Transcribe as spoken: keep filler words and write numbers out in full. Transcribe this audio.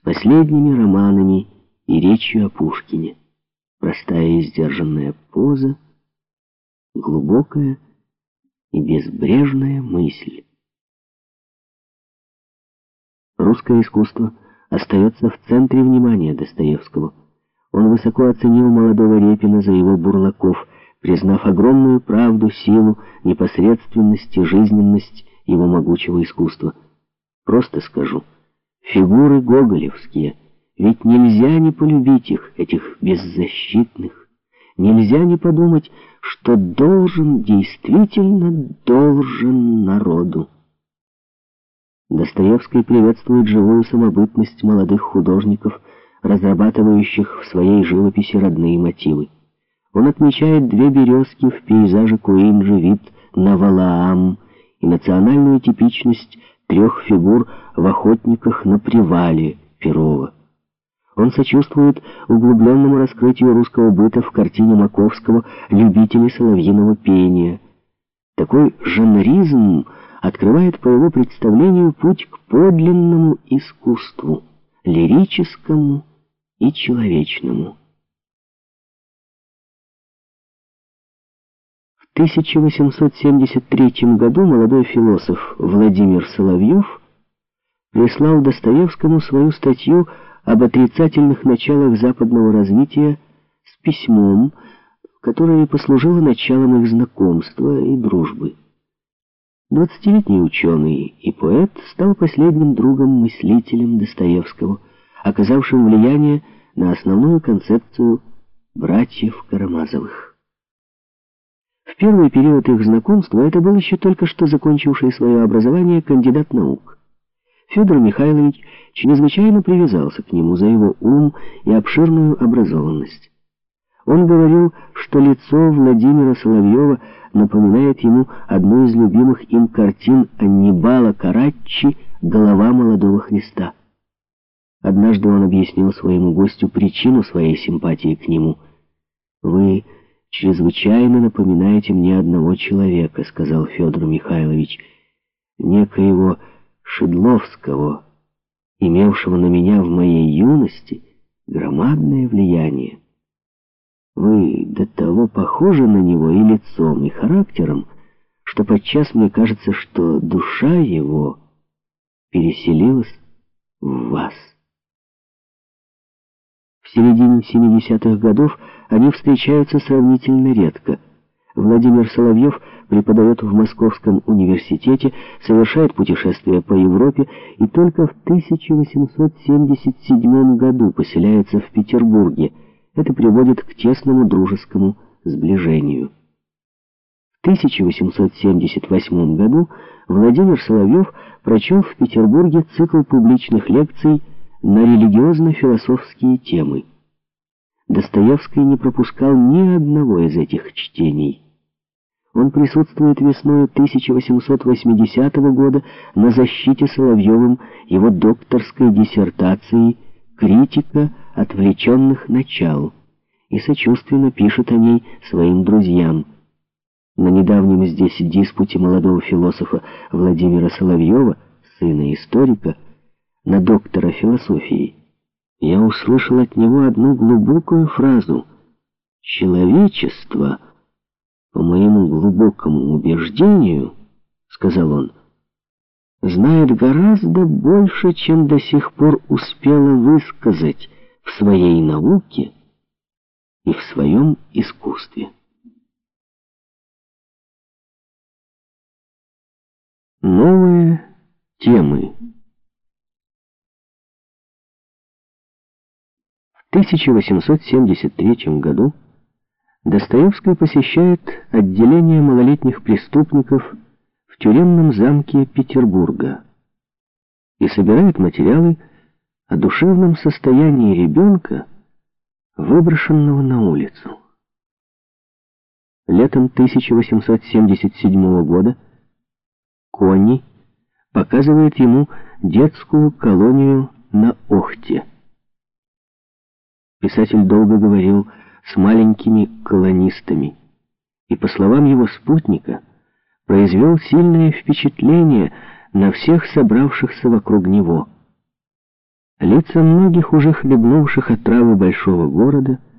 последними романами и речью о Пушкине. Простая и сдержанная поза, глубокая и безбрежная мысль. Русское искусство остается в центре внимания Достоевского. Он высоко оценил молодого Репина за его бурлаков, признав огромную правду, силу, непосредственность и жизненность его могучего искусства. Просто скажу, фигуры гоголевские, ведь нельзя не полюбить их, этих беззащитных. Нельзя не подумать, что должен, действительно должен народу. Достоевский приветствует живую самобытность молодых художников, разрабатывающих в своей живописи родные мотивы. Он отмечает две березки в пейзаже Куинджи, вид на Валаам и национальную типичность трех фигур в охотниках на привале Перова. Он сочувствует углубленному раскрытию русского быта в картине Маковского «Любители соловьиного пения». Такой жанризм открывает по его представлению путь к подлинному искусству, лирическому и человечному. В тысяча восемьсот семьдесят третьем году молодой философ Владимир Соловьев прислал Достоевскому свою статью об отрицательных началах западного развития с письмом, которое послужило началом их знакомства и дружбы. Двадцатилетний ученый и поэт стал последним другом-мыслителем Достоевского, оказавшим влияние на основную концепцию братьев Карамазовых. В первый период их знакомства это был еще только что закончивший свое образование кандидат наук. Федор Михайлович чрезвычайно привязался к нему за его ум и обширную образованность. Он говорил, что лицо Владимира Соловьева напоминает ему одну из любимых им картин Аннибала Караччи «Голова молодого Христа». Однажды он объяснил своему гостю причину своей симпатии к нему. «Вы чрезвычайно напоминаете мне одного человека», — сказал Федор Михайлович, «некоего Шедловского, имевшего на меня в моей юности громадное влияние. Вы до того похожи на него и лицом, и характером, что подчас мне кажется, что душа его переселилась в вас». В середине семидесятых годов они встречаются сравнительно редко. Владимир Соловьев преподает в Московском университете, совершает путешествия по Европе и только в тысяча восемьсот семьдесят седьмом году поселяется в Петербурге. Это приводит к тесному дружескому сближению. В тысяча восемьсот семьдесят восьмом году Владимир Соловьев прочел в Петербурге цикл публичных лекций на религиозно-философские темы. Достоевский не пропускал ни одного из этих чтений. Он присутствует весной тысяча восемьсот восьмидесятого года на защите Соловьевым его докторской диссертации «Критика отвлеченных начал» и сочувственно пишет о ней своим друзьям. На недавнем здесь диспуте молодого философа Владимира Соловьева, сына историка, на доктора философии, я услышал от него одну глубокую фразу: «Человечество, по моему глубокому убеждению, — сказал он, — знает гораздо больше, чем до сих пор успело высказать в своей науке и в своем искусстве». Новые темы. В тысяча восемьсот семьдесят третьем году Достоевский посещает отделение малолетних преступников в тюремном замке Петербурга и собирает материалы о душевном состоянии ребенка, выброшенного на улицу. Летом тысяча восемьсот семьдесят седьмого года Конни показывает ему детскую колонию на Охте. Писатель долго говорил с маленькими колонистами и, по словам его спутника, произвел сильное впечатление на всех собравшихся вокруг него. Лица многих, уже хлебнувших отравы большого города,